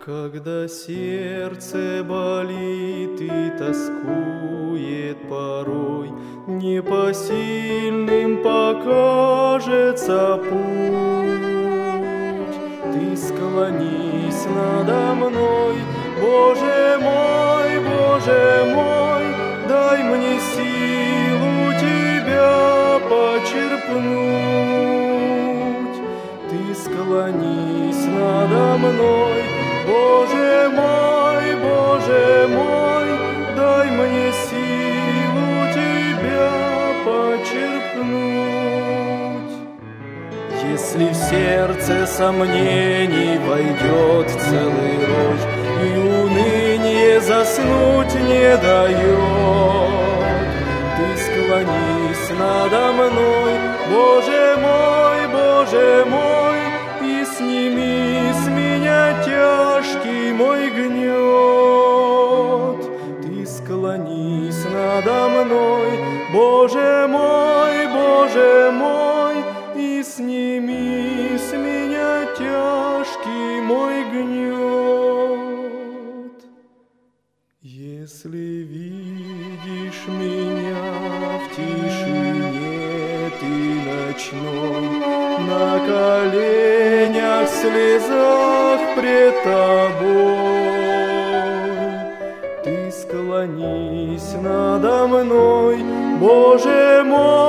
Когда сердце болит и тоскует порой, непосильным покажется путь. Ты склонись надо мной, Боже мой, дай мне силу Тебя почерпнуть. Ты склонись надо мной, Боже мой, дай мне силу Тебя почерпнуть. Если в сердце сомнений войдет целый рой, и уныние заснуть не дает, Ты склонись надо мной, Боже мой, и сними с меня тяжкий мой гнет. Ты склонись надо мной, Боже мой, и сними с меня тяжкий мой гнет. Если видишь меня в тишине ты ночной, на коленях в слезах пред тобой, Ты склонись надо мной, Боже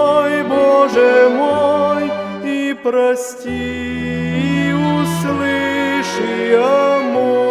мой, и прости, и услыши, о мой.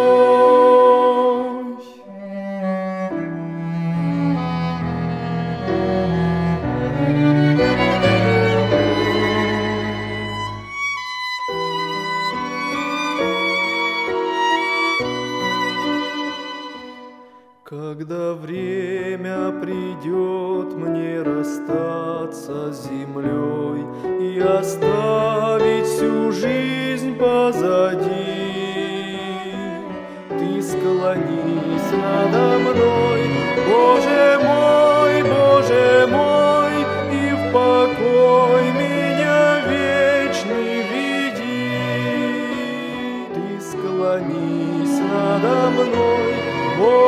Когда время придет мне расстаться с землей и оставить всю жизнь позади, Ты склонись надо мной, Боже мой, и в покой меня вечный веди. Ты склонись надо мной,